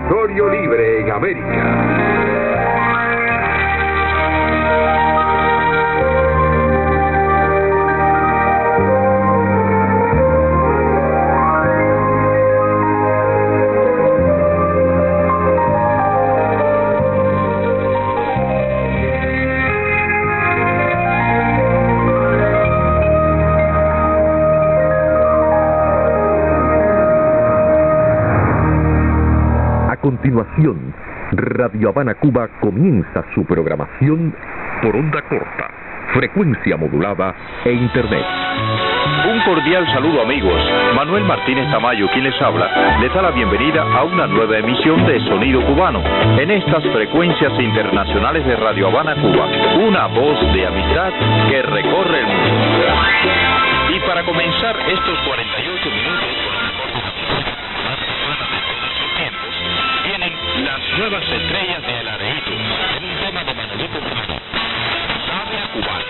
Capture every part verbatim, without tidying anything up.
Territorio Libre en América. A continuación, Radio Habana Cuba comienza su programación por onda corta, frecuencia modulada e internet. Un cordial saludo, amigos. Manuel Martínez Tamayo, quien les habla, les da la bienvenida a una nueva emisión de Sonido Cubano en estas frecuencias internacionales de Radio Habana Cuba, una voz de amistad que recorre el mundo. Y para comenzar estos cuarenta y ocho minutos con la mejor vienen las nuevas estrellas de El Areito, en un tema de Manolito Cubano, Sabia Cubana.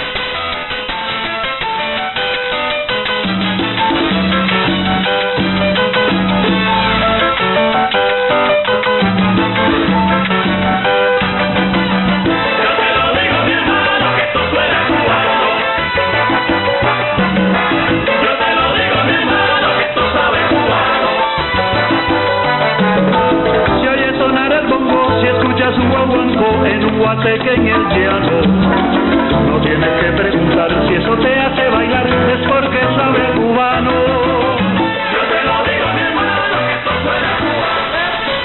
Su guaguancó en un guateque en el llano. No tienes que preguntar si eso te hace bailar, es porque sabe cubano. Yo te lo digo, mi hermano, que esto suena cubano.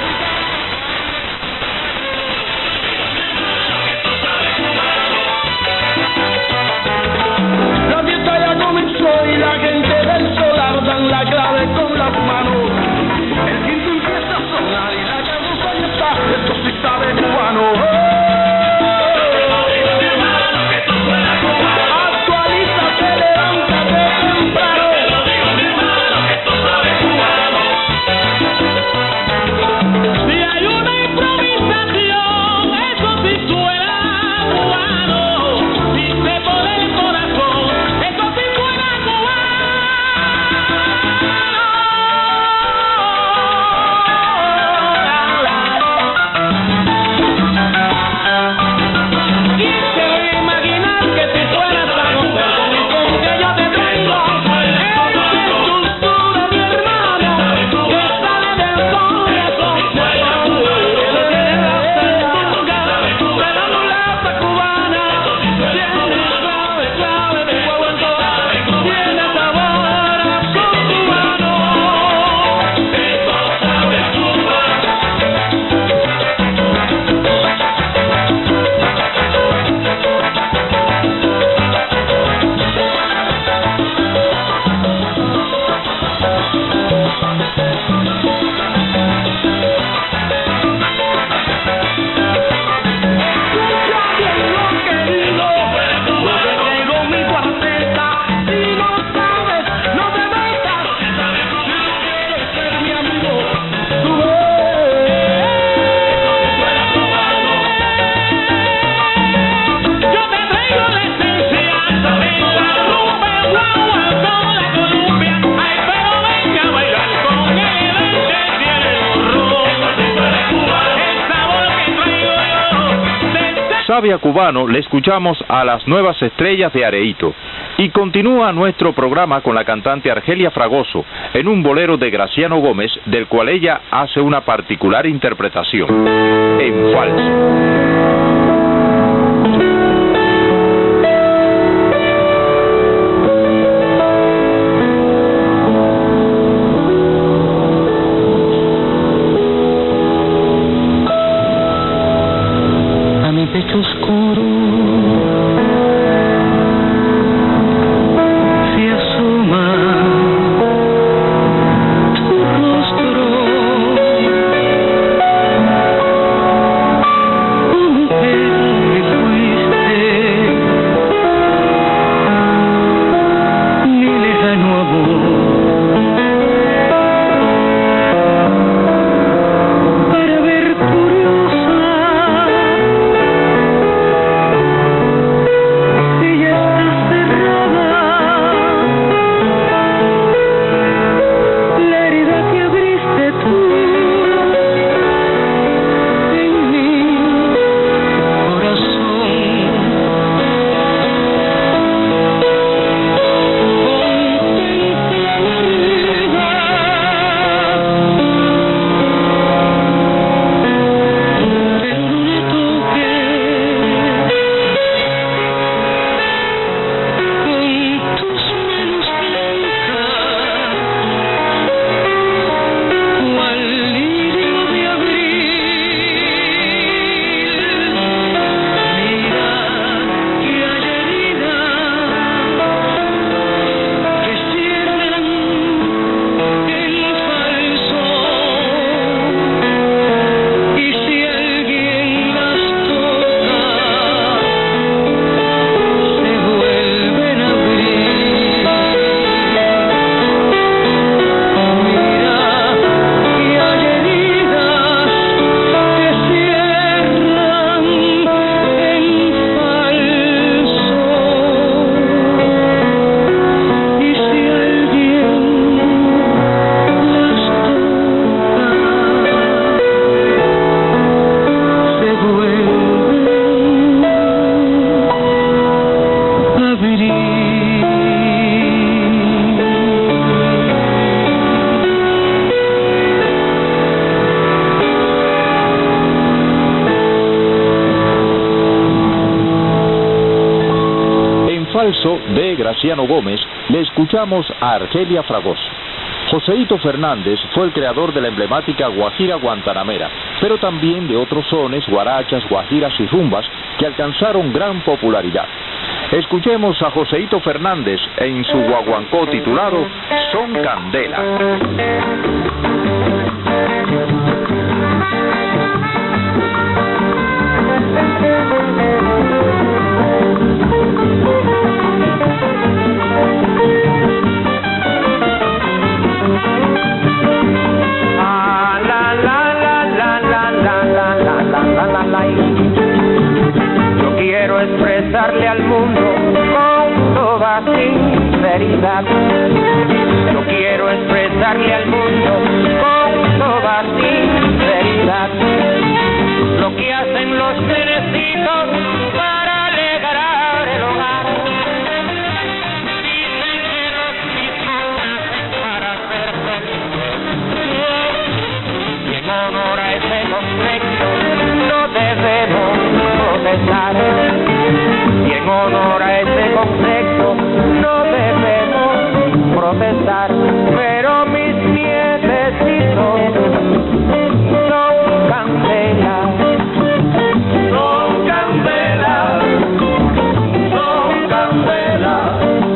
Esto sabe cubano. La fiesta ya comenzó y la gente del solar dan la clave con las manos. El quinto empieza a sonar y la cabuca ya está. Esto sí sabe cubano. Sabia Cubano le escuchamos a las nuevas estrellas de Areito. Y continúa nuestro programa con la cantante Argelia Fragoso en un bolero de Graciano Gómez, del cual ella hace una particular interpretación, en falso. Mujer de Graciano Gómez, le escuchamos a Argelia Fragoso. Joseito Fernández fue el creador de la emblemática guajira guantanamera, pero también de otros sones, guarachas, guajiras y rumbas que alcanzaron gran popularidad. Escuchemos a Joseito Fernández en su guaguancó titulado Son Candela. Yo quiero expresarle al mundo con toda sinceridad. Yo quiero expresarle al mundo con toda sinceridad lo que hacen los trenecitos para alegrar el hogar. Dicen que los mismos para ser felices, y en honor a ese conflicto no debemos protestar, y en honor a ese concepto no debemos protestar, pero mis nietecitos son candela, son candela, son candela.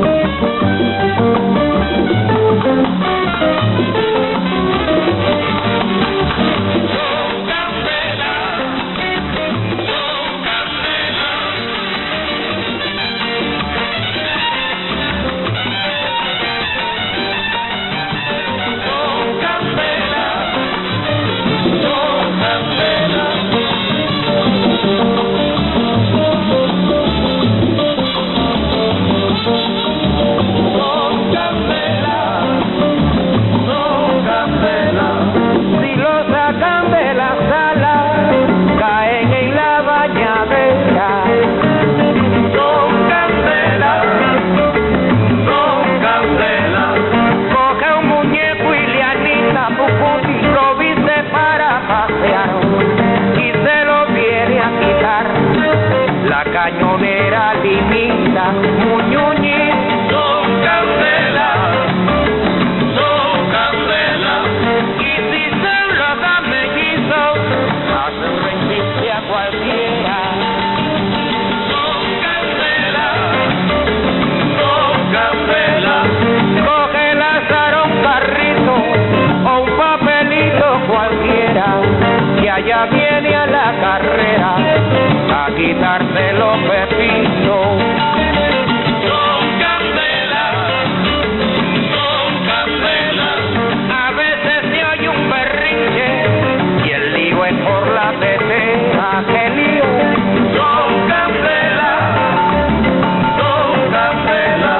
Cañonera limita, muñuñi, son candela, son candela. Y si se lo da mellizo, hacen rendirse a cualquiera. Son candela, son candela. Coge el azar a un carrito o un papelito cualquiera, que allá viene a la carrera a quitarse los pepitos. Son candela, son candela. A veces se oye un berrinche y el lío es por la tetera. ¡Qué lío! Son candela, son candela.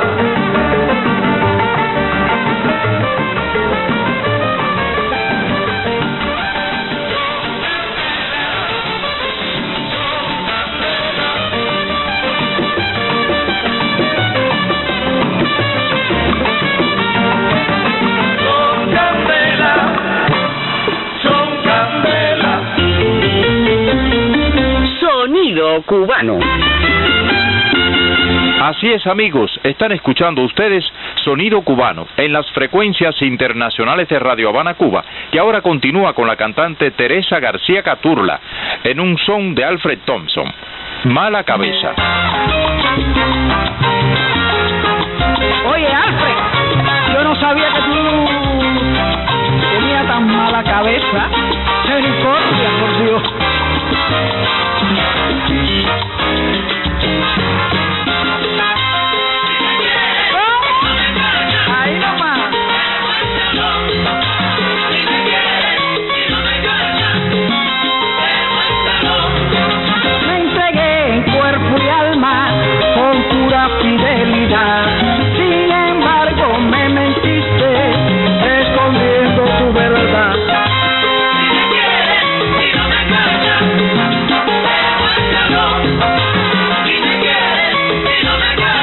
Sonido cubano. Así es, amigos, están escuchando ustedes Sonido Cubano en las frecuencias internacionales de Radio Habana, Cuba, que ahora continúa con la cantante Teresa García Caturla en un son de Alfred Thompson, Mala Cabeza. Oye, Alfred, yo no sabía que tú tenías tan mala cabeza. Misericordia, por Dios. Ahí nomás. Me entregué en cuerpo y alma con pura fidelidad. Sin embargo, me mentiste escondiendo tu verdad. Si me quieres, si no me callas, demuéstralo. Si me quieres, si no me callas.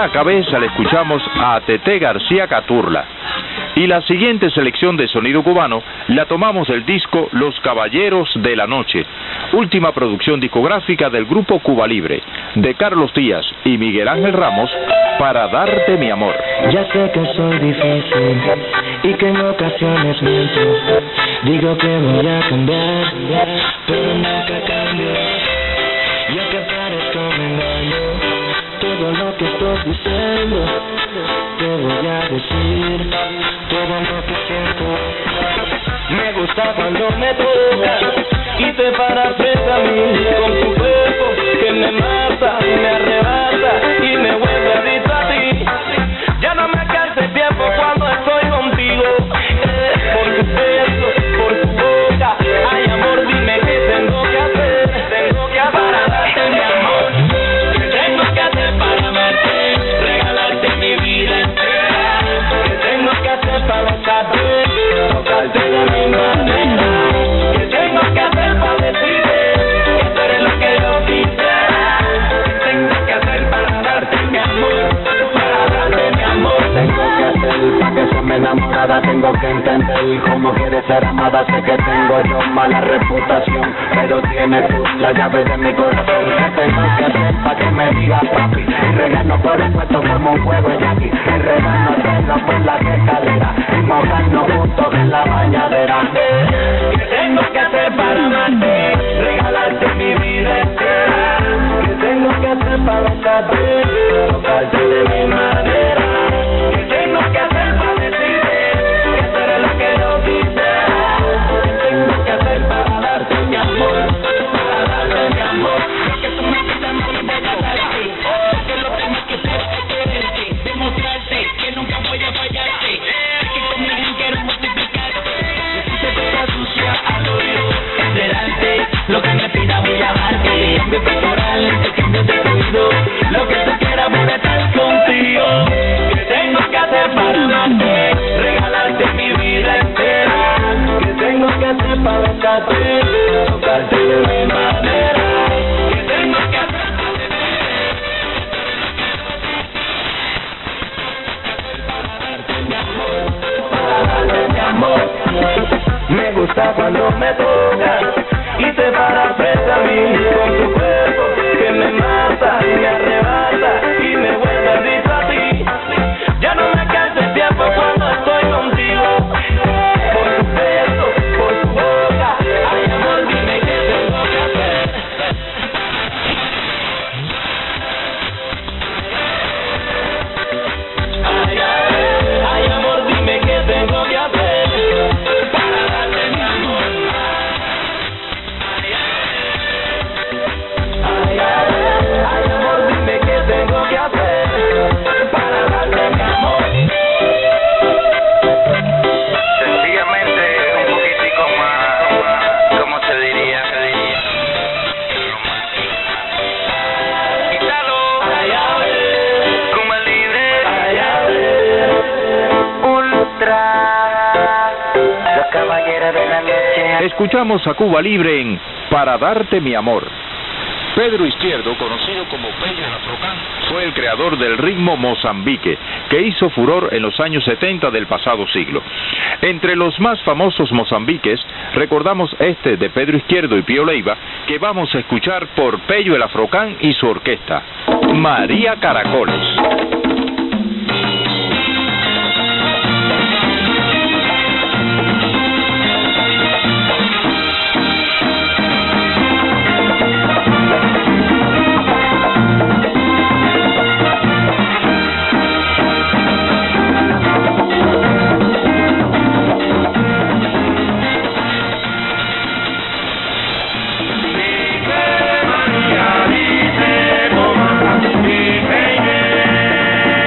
la cabeza le escuchamos a Tete García Caturla. Y la siguiente selección de sonido cubano la tomamos del disco Los Caballeros de la Noche, última producción discográfica del grupo Cuba Libre, de Carlos Díaz y Miguel Ángel Ramos, Para Darte Mi Amor. Ya sé que soy difícil y que en ocasiones miento. Digo que voy a cambiar, pero nunca cambio. Yo que parezco me engaño. Todo lo que estoy diciendo te voy a decir. Todo lo que siento. Me gusta cuando me tocas y te paras frente a mí con tu cuerpo que me mata, me arrebata y me vuelve adicto a ti. Ya no me cansa el tiempo cuando estoy contigo, eh, por tus besos, por tu boca. Ay, amor, dime qué tengo que hacer, tengo que hacer para darte mi amor. ¿Qué tengo que hacer para amarte, regalarte mi vida entera? ¿Qué tengo que hacer para besarte, tocarte de mi manera? ¿Qué tengo que hacer para decirte que tú eres lo que yo quisiera? ¿Qué tengo que hacer para darte mi amor, para darte mi amor? Tengo que hacer para que se me enamorada, tengo que entender cómo quiere ser amada. Sé que tengo yo mala reputación, pero tienes tú la llave de mi corazón. ¿Qué tengo que hacer para que me digas papi? Y regalo por el puesto como un juego y aquí. Y regalo hacerlo por la escalera y mojarnos juntos en la bañadera. ¿Qué tengo que hacer para amarte, regalarte mi vida entera? ¿Qué tengo que hacer para besarte, tocarte de mi manera? ¿Qué tengo que hacer para decirte que tú eres lo que yo quisiera? ¿Qué tengo que hacer para darte mi amor, para darte mi amor? Lo que tú me pidas no lo voy a dar a ti, porque lo que más quisiera es quererte, demostrarte que nunca voy a fallarte, que con mi gente quiero multiplicarte. Decirte toda sucia al oído, enterarte, lo que me pida voy a darte. Cambio corporal, el cambio de ruido, lo que tú quieras voy a estar contigo. ¿Qué tengo que hacer para amarte, regalarte mi vida entera? ¿Qué tengo que hacer para besarte, tocarte de mi manera? ¿Qué tengo que hacer para darte mi amor, para darte mi amor? Me gusta cuando me tocas y te paras frente a mí con tu cuerpo que me mata, me arrebata y me vuelve adicto a ti. Ya no me cansa el tiempo cuando estoy contigo, por tu beso, por tu boca. Ay, amor, dime qué tengo que hacer. Ay, ay, ay, amor, dime qué tengo que hacer para darte mi amor. Ay, ay, ay, amor, dime qué tengo que hacer para darte mi amor. Sencillamente un poquitico más, ¿cómo se diría? Se diría Quítalo, Ay, a ver, Cuba Libre, ay, a ver. Ultra, los caballeros de la noche. Escuchamos a Cuba Libre en Para Darte Mi Amor. Pedro Izquierdo, conocido como Pello el Afrocán, fue el creador del ritmo Mozambique, que hizo furor en los años setenta del pasado siglo. Entre los más famosos mozambiques, recordamos este de Pedro Izquierdo y Pío Leiva, que vamos a escuchar por Pello el Afrocán y su orquesta, María Caracoles. María, dice,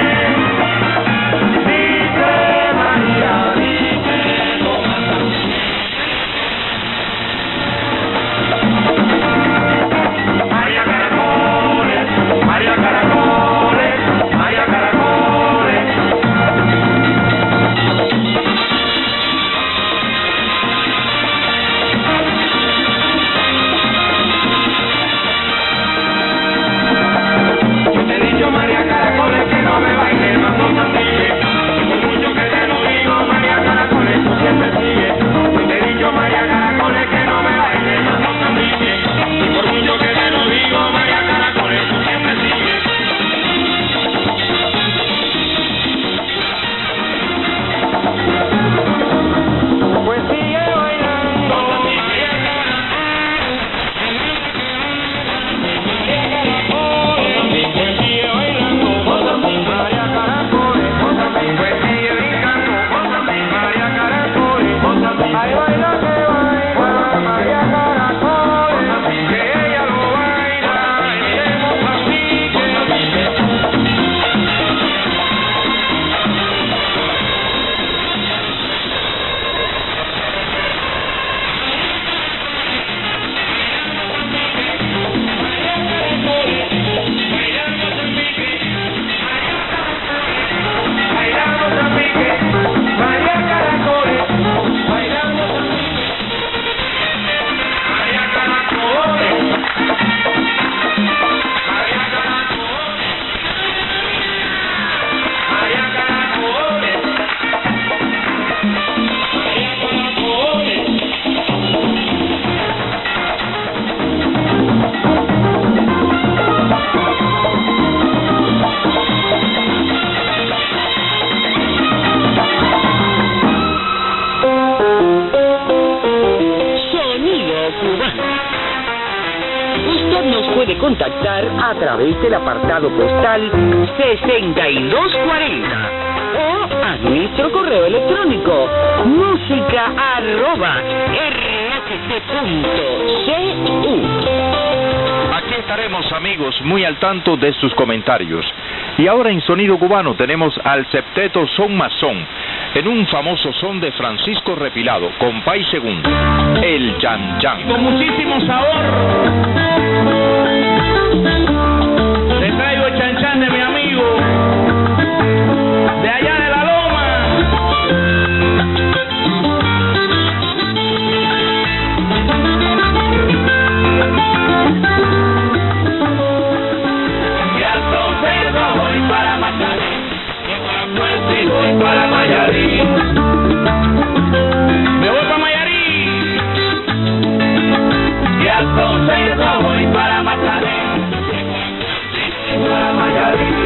puede contactar a través del apartado postal sesenta y dos cuarenta o a nuestro correo electrónico música arroba r h c punto c u. Aquí estaremos, amigos, muy al tanto de sus comentarios. Y ahora en Sonido Cubano tenemos al septeto Son Masón, en un famoso son de Francisco Repilado, compay segundo, el Chan Chan. Con muchísimo sabor le traigo el Chan Chan de mi amigo de allá de la Loma. Ya entonces no voy para Macarí, y voy para Mayarí. Me voy para Mayarí. Ya entonces no voy para Macarí, y para Mayarí.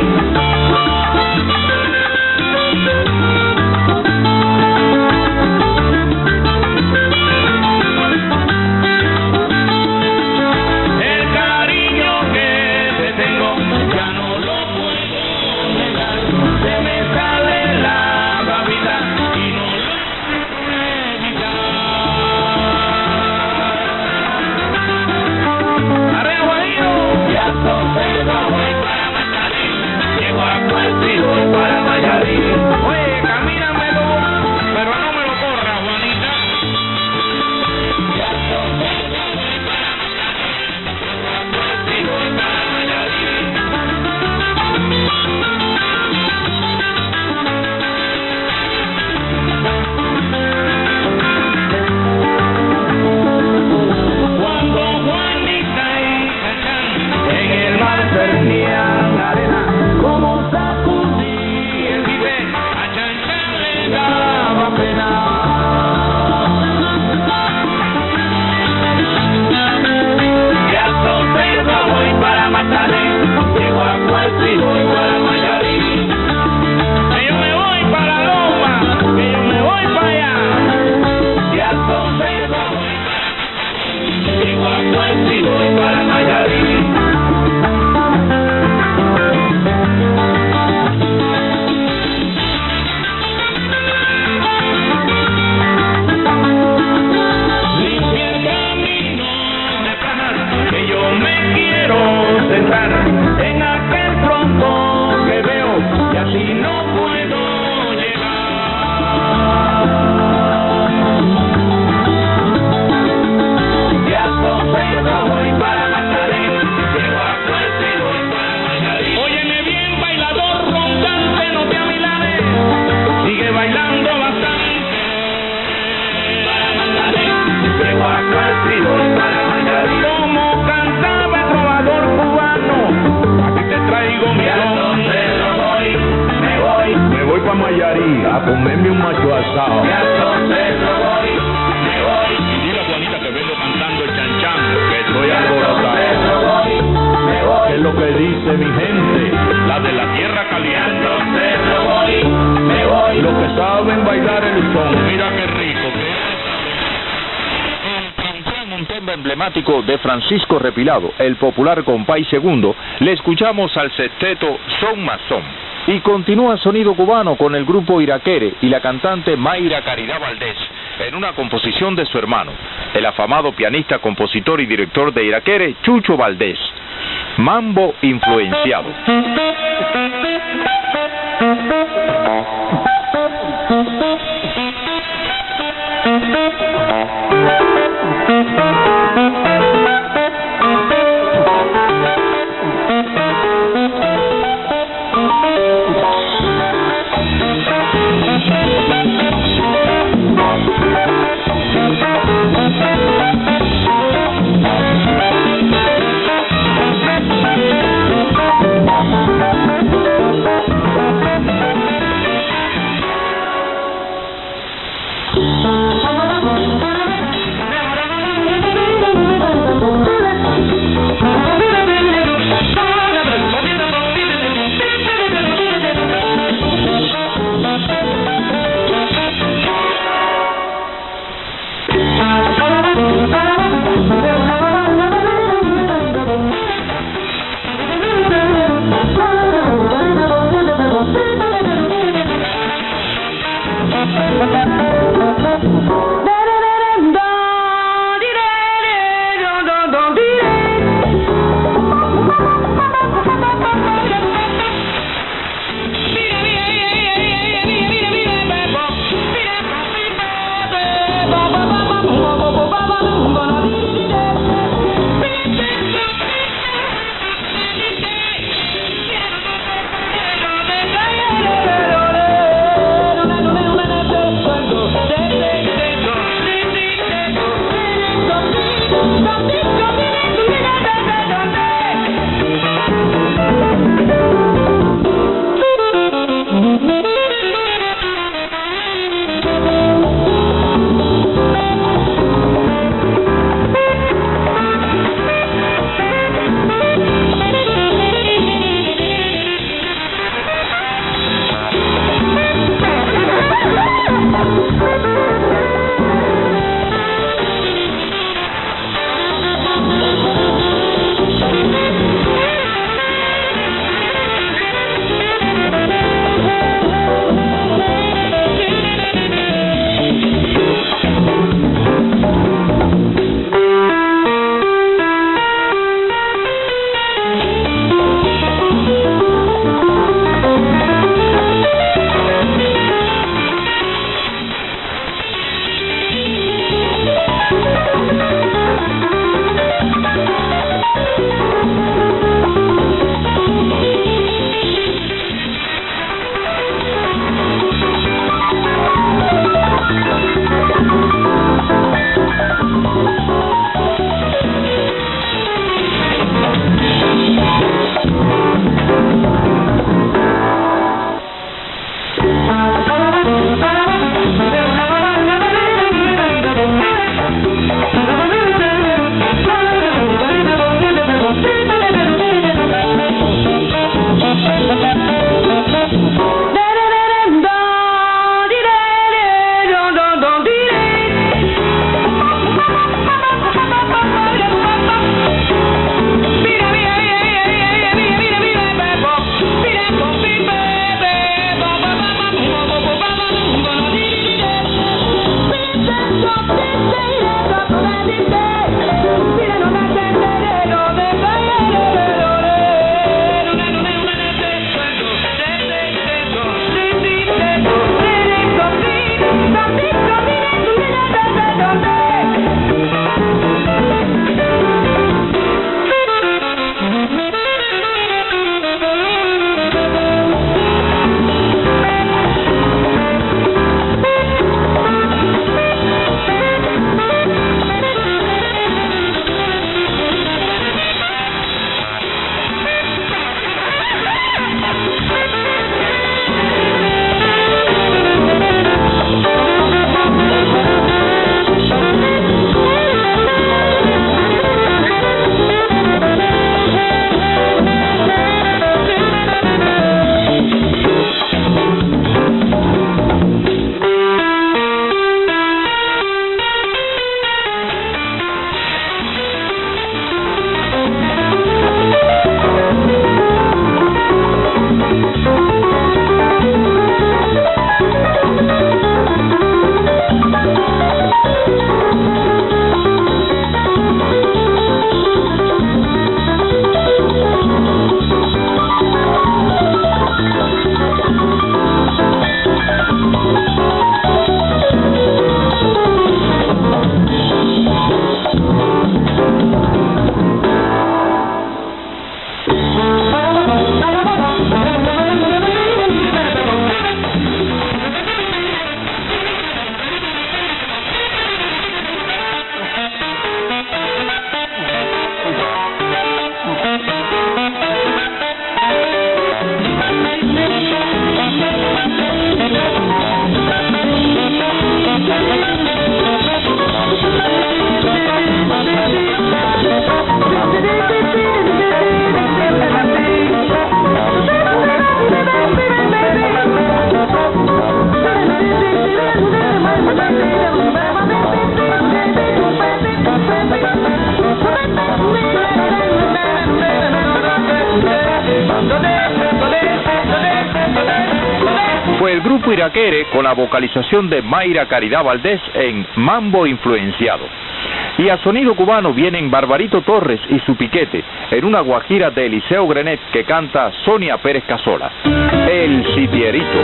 Oye, camínamelo, pero no me lo corra, Juanita. Cuando Juanita y Cachán en el mar cernían arena, como sacudí el vive, a Chan Chan le daba pena. Ya entonces no voy para Mataré, llego a Puerto y voy para Mayarí. Que yo me voy para Loma, que yo me voy para allá. Ya entonces no voy para Mataré, llego a Puerto y voy para Mayarí. En aquel tronco que veo y así no puedo llegar. Ya entonces no voy para Mataré, llego a Puerto y voy para Mayarí. Óyeme bien, bailador rondante, no te amilanes, sigue bailando bastante. Para Mataré, llego a Puerto y voy para Mayarí. Como cantaba el trovador cubano, aquí te traigo mi son. No voy, me voy, me voy pa' Mayarí a comerme un macho asado. Ya entonces no voy, me voy. Y dile a Juanita que vengo cantando el Chan Chan, que estoy alborotado. No voy, me voy. Es lo que dice mi gente, la de la tierra caliente. Ya entonces no voy, me voy. Los que saben bailar el son, mira qué rico que un tema emblemático de Francisco Repilado, el popular compay segundo, le escuchamos al sexteto Son Masón. Y continúa Sonido Cubano con el grupo Iraquere y la cantante Mayra Caridad Valdés, en una composición de su hermano, el afamado pianista, compositor y director de Iraquere, Chucho Valdés. Mambo influenciado. Fue el grupo Iraquere con la vocalización de Mayra Caridad Valdés en Mambo Influenciado. Y a sonido cubano vienen Barbarito Torres y su piquete en una guajira de Eliseo Grenet que canta Sonia Pérez Casola, El Sitierito.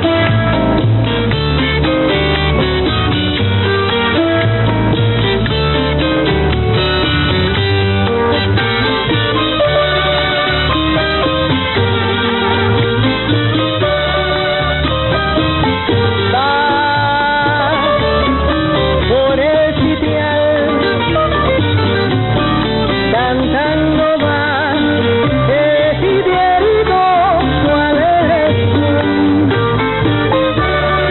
Cantando va, el sitierito, ¿cuál eres tú?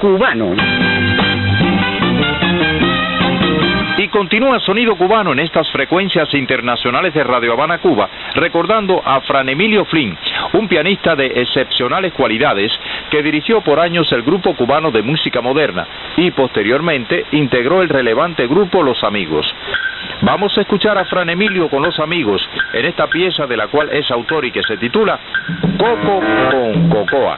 cubano. Y continúa Sonido Cubano en estas frecuencias internacionales de Radio Habana, Cuba, recordando a Fran Emilio Flynn, un pianista de excepcionales cualidades que dirigió por años el grupo cubano de música moderna y posteriormente integró el relevante grupo Los Amigos. Vamos a escuchar a Fran Emilio con Los Amigos en esta pieza de la cual es autor y que se titula Coco con Cocoa.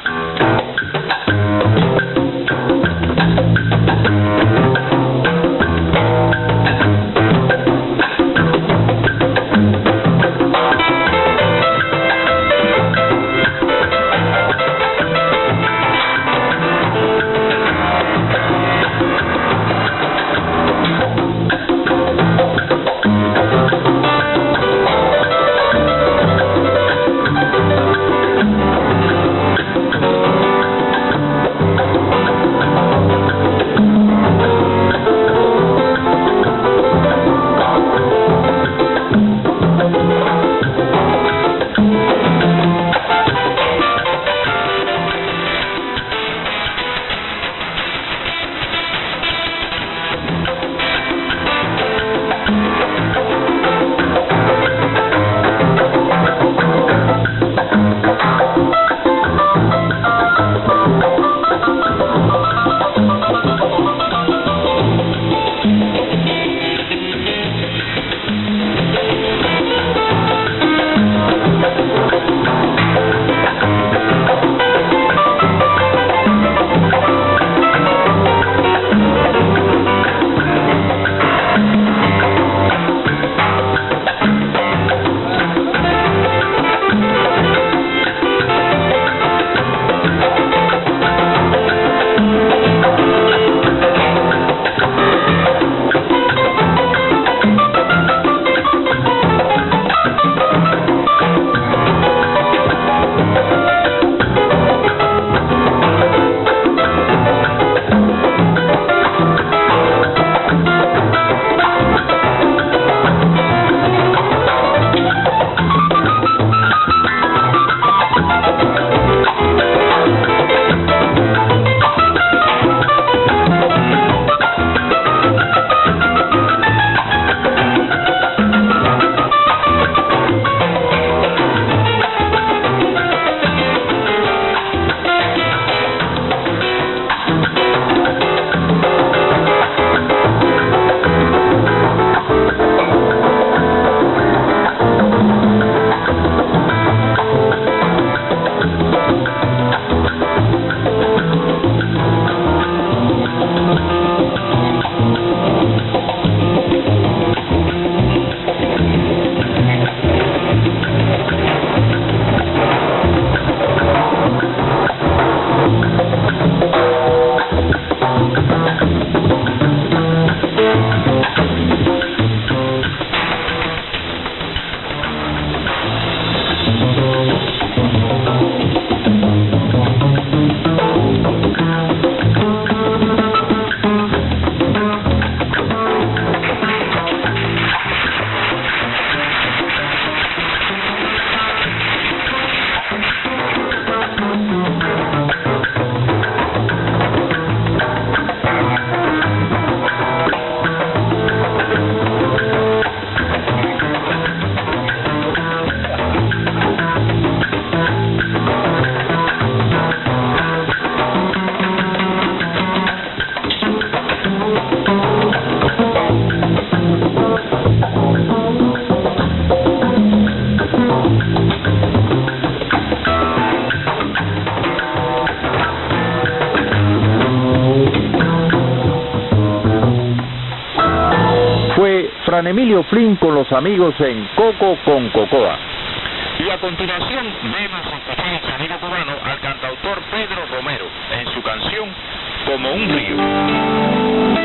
Fran Emilio Flynn con Los Amigos en Coco con Cocoa. Y a continuación vemos escuchar el sonido cubano al cantautor Pedro Romero en su canción Como un río.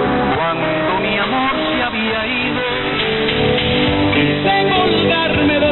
Quise colgarme de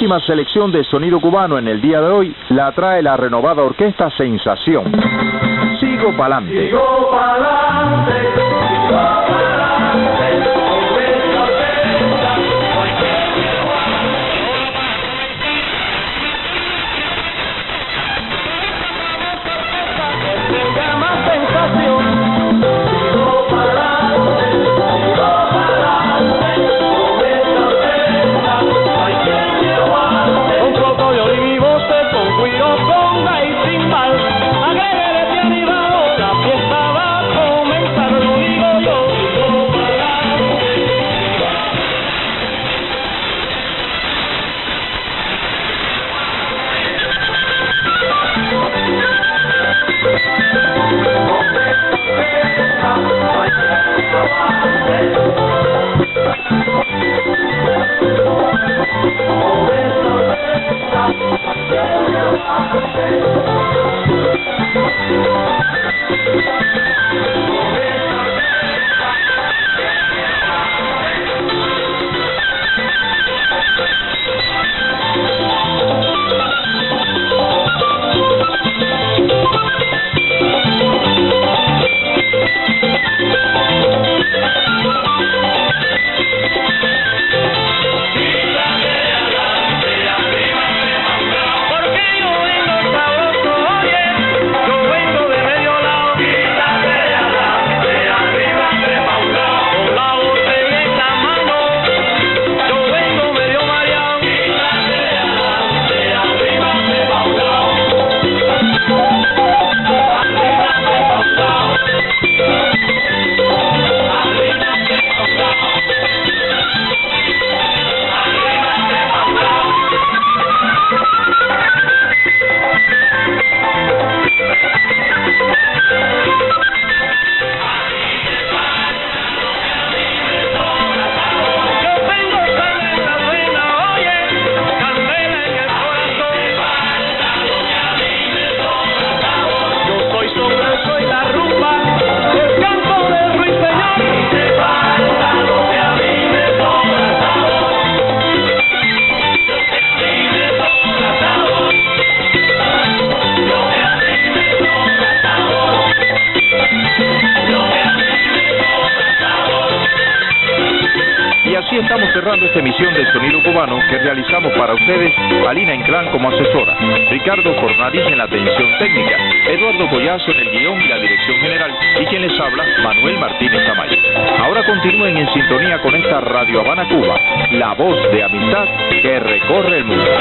última selección de sonido cubano en el día de hoy la trae la renovada orquesta Sensación. Sigo pa'lante. Sigo pa'lante, sigo pa'lante. Estamos cerrando esta emisión de Sonido Cubano que realizamos para ustedes, Alina Inclán como asesora, Ricardo Fornadis en la atención técnica, Eduardo Collazo en el guión y la dirección general, y quien les habla, Manuel Martínez Tamayo. Ahora continúen en sintonía con esta Radio Habana Cuba, la voz de amistad que recorre el mundo.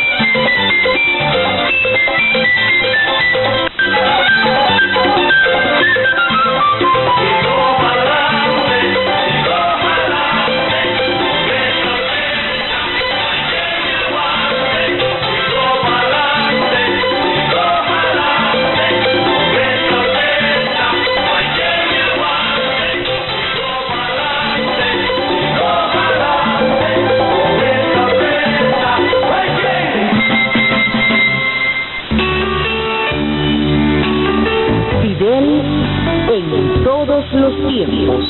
En todos los tiempos.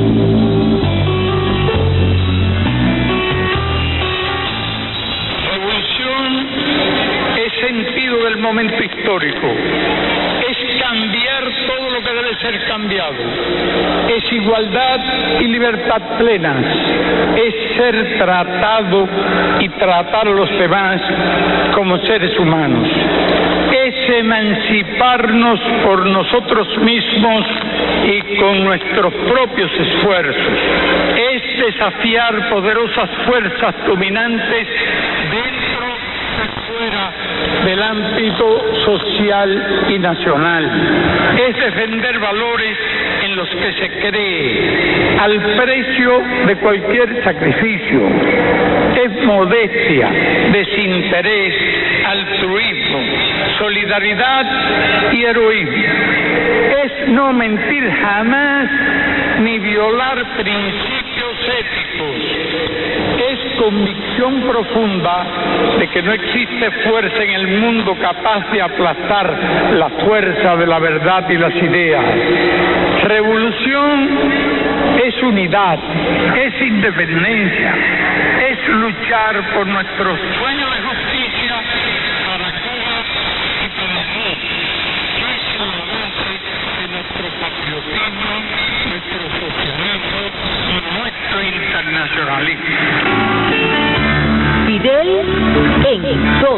Revolución es sentido del momento histórico, es cambiar todo lo que debe ser cambiado, es igualdad y libertad plenas, es ser tratado y tratar a los demás como seres humanos. Es emanciparnos por nosotros mismos y con nuestros propios esfuerzos. Es desafiar poderosas fuerzas dominantes dentro y fuera del ámbito social y nacional. Es defender valores en los que se cree, al precio de cualquier sacrificio. Es modestia, desinterés, altruismo, solidaridad y heroísmo. Es no mentir jamás ni violar principios éticos. Es convicción profunda de que no existe fuerza en el mundo capaz de aplastar la fuerza de la verdad y las ideas. Revolución es unidad, es independencia, es luchar por nuestros sueños de justicia.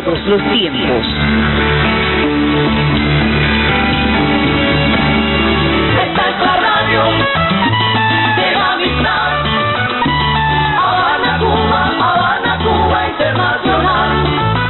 todos los tiempos. Esta es la radio de la amistad. Habana, Cuba, Habana, Cuba Internacional.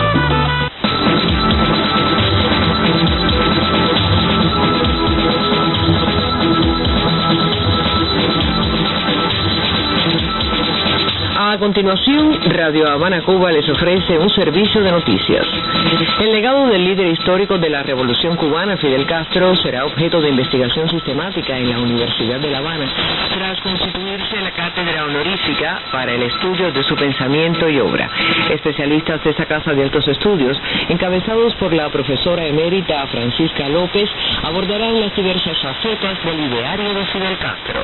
A continuación, Radio Habana Cuba les ofrece un servicio de noticias. El legado del líder histórico de la Revolución Cubana, Fidel Castro, será objeto de investigación sistemática en la Universidad de La Habana, tras constituirse la cátedra honorífica para el estudio de su pensamiento y obra. Especialistas de esta casa de altos estudios, encabezados por la profesora emérita Francisca López, abordarán las diversas facetas del ideario de Fidel Castro.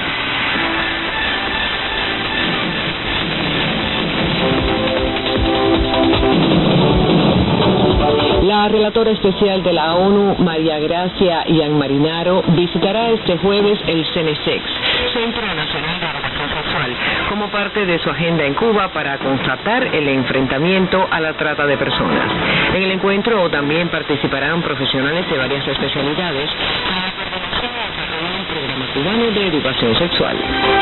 La relatora especial de la ONU, María Gracia Yanmarinaro, visitará este jueves el CENESEX, Centro Nacional de Educación Sexual, como parte de su agenda en Cuba para constatar el enfrentamiento a la trata de personas. En el encuentro también participarán profesionales de varias especialidades para la coordinación y desarrollo del programa cubano de educación sexual.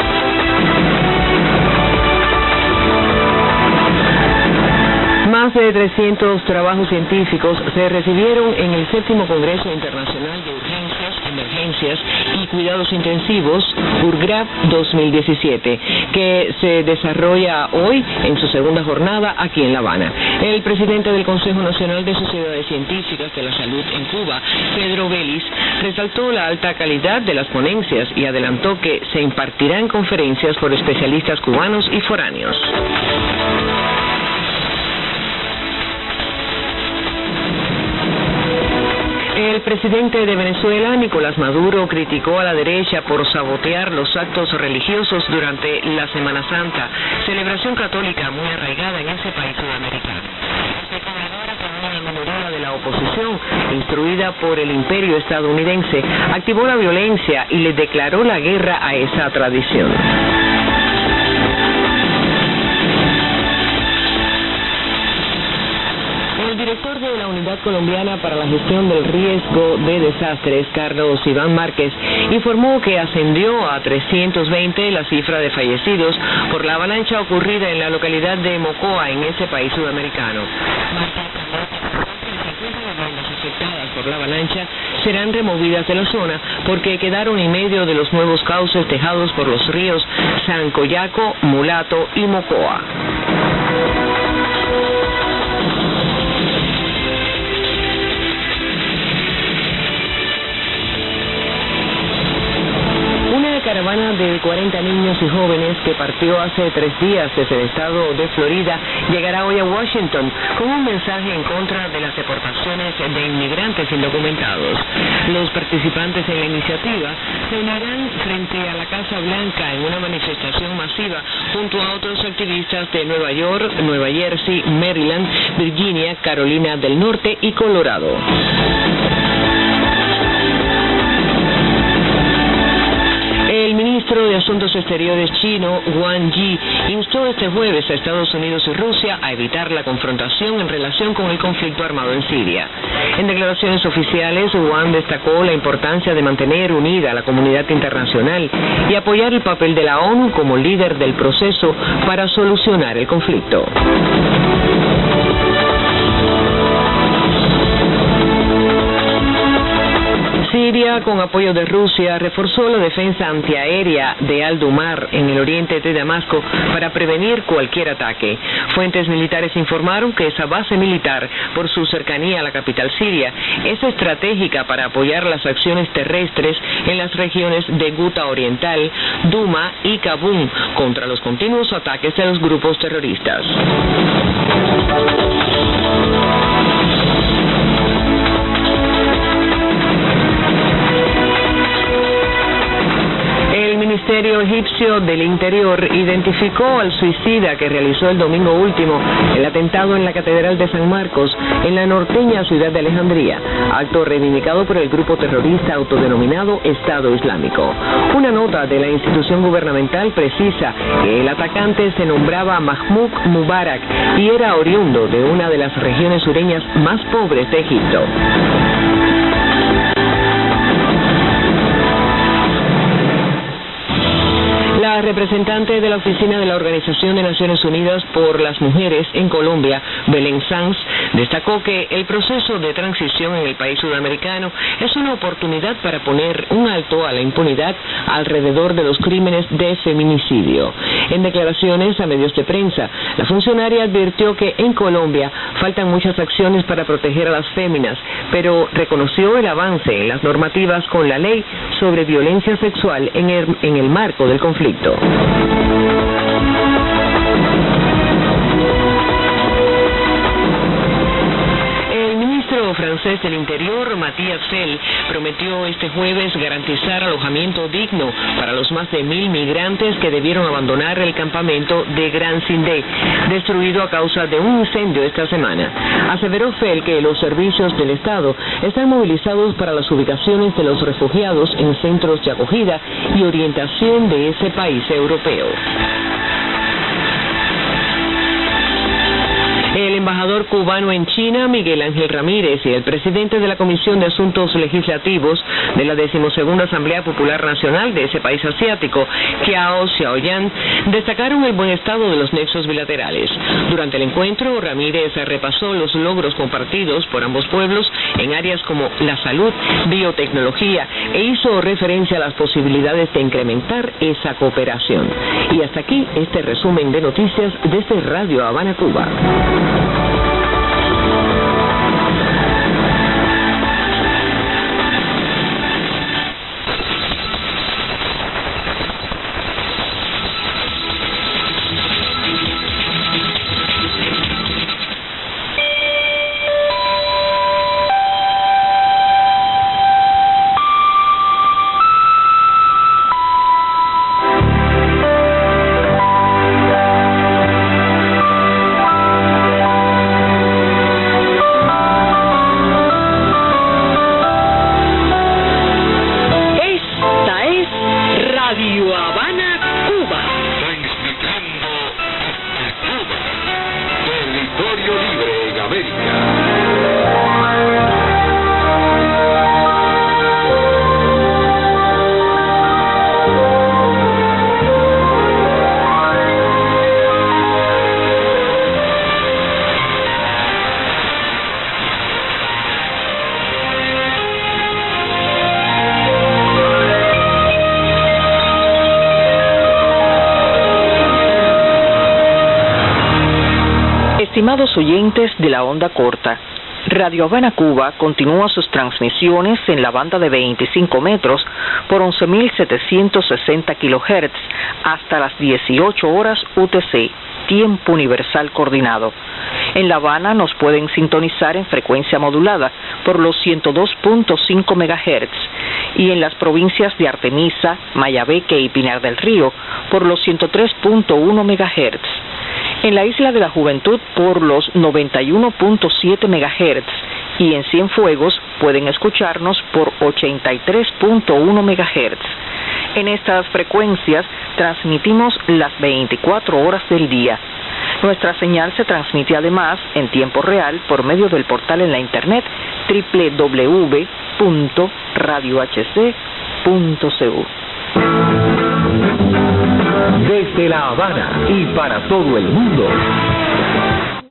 Más de trescientos trabajos científicos se recibieron en el séptimo Congreso Internacional de Urgencias, Emergencias y Cuidados Intensivos, URGRAP dos mil diecisiete, que se desarrolla hoy en su segunda jornada aquí en La Habana. El presidente del Consejo Nacional de Sociedades Científicas de la Salud en Cuba, Pedro Vélez, resaltó la alta calidad de las ponencias y adelantó que se impartirán conferencias por especialistas cubanos y foráneos. El presidente de Venezuela, Nicolás Maduro, criticó a la derecha por sabotear los actos religiosos durante la Semana Santa, celebración católica muy arraigada en ese país sudamericano. Los secundadores de una minoría de la oposición, instruida por el imperio estadounidense, activó la violencia y le declaró la guerra a esa tradición. El director de la Unidad Colombiana para la Gestión del Riesgo de Desastres, Carlos Iván Márquez, informó que ascendió a trescientos veinte la cifra de fallecidos por la avalancha ocurrida en la localidad de Mocoa, en ese país sudamericano. Afectadas por la avalancha serán removidas de la zona porque quedaron en medio de los nuevos cauces dejados por los ríos Sancoyaco, Mulato y Mocoa. Una caravana de cuarenta niños y jóvenes que partió hace tres días desde el estado de Florida llegará hoy a Washington con un mensaje en contra de las deportaciones de inmigrantes indocumentados. Los participantes en la iniciativa se unirán frente a la Casa Blanca en una manifestación masiva junto a otros activistas de Nueva York, Nueva Jersey, Maryland, Virginia, Carolina del Norte y Colorado. El ministro de Asuntos Exteriores chino, Wang Yi, instó este jueves a Estados Unidos y Rusia a evitar la confrontación en relación con el conflicto armado en Siria. En declaraciones oficiales, Wang destacó la importancia de mantener unida a la comunidad internacional y apoyar el papel de la ONU como líder del proceso para solucionar el conflicto. Siria, con apoyo de Rusia, reforzó la defensa antiaérea de Al-Dumar en el oriente de Damasco para prevenir cualquier ataque. Fuentes militares informaron que esa base militar, por su cercanía a la capital siria, es estratégica para apoyar las acciones terrestres en las regiones de Guta Oriental, Duma y Kabul contra los continuos ataques de los grupos terroristas. El Ministerio Ministerio egipcio del Interior identificó al suicida que realizó el domingo último el atentado en la Catedral de San Marcos, en la norteña ciudad de Alejandría, acto reivindicado por el grupo terrorista autodenominado Estado Islámico. Una nota de la institución gubernamental precisa que el atacante se nombraba Mahmoud Mubarak y era oriundo de una de las regiones sureñas más pobres de Egipto. La representante de la Oficina de la Organización de Naciones Unidas por las Mujeres en Colombia, Belén Sanz, destacó que el proceso de transición en el país sudamericano es una oportunidad para poner un alto a la impunidad alrededor de los crímenes de feminicidio. En declaraciones a medios de prensa, la funcionaria advirtió que en Colombia faltan muchas acciones para proteger a las féminas, pero reconoció el avance en las normativas con la ley sobre violencia sexual en el, en el marco del conflicto. El ministro francés del Interior, Matías Fell, prometió este jueves garantizar alojamiento digno para los más de mil migrantes que debieron abandonar el campamento de Gran Sindé, destruido a causa de un incendio esta semana. Aseveró Fell que los servicios del Estado están movilizados para las ubicaciones de los refugiados en centros de acogida y orientación de ese país europeo. El embajador cubano en China, Miguel Ángel Ramírez, y el presidente de la Comisión de Asuntos Legislativos de la decimosegunda Asamblea Popular Nacional de ese país asiático, Qiao Xiaoyan, destacaron el buen estado de los nexos bilaterales. Durante el encuentro, Ramírez repasó los logros compartidos por ambos pueblos en áreas como la salud, biotecnología, e hizo referencia a las posibilidades de incrementar esa cooperación. Y hasta aquí este resumen de noticias desde Radio Habana, Cuba. Estimados oyentes de la onda corta, Radio Habana Cuba continúa sus transmisiones en la banda de veinticinco metros por once mil setecientos sesenta kilohertz hasta las dieciocho horas U T C, tiempo universal coordinado. En La Habana nos pueden sintonizar en frecuencia modulada por los ciento dos punto cinco megahertz y en las provincias de Artemisa, Mayabeque y Pinar del Río por los ciento tres punto uno megahertz. En la Isla de la Juventud por los noventa y uno punto siete megahertz y en Cienfuegos pueden escucharnos por ochenta y tres punto uno megahertz. En estas frecuencias transmitimos las veinticuatro horas del día. Nuestra señal se transmite además en tiempo real por medio del portal en la internet doble u doble u doble u punto radio h c punto c u. Desde La Habana y para todo el mundo,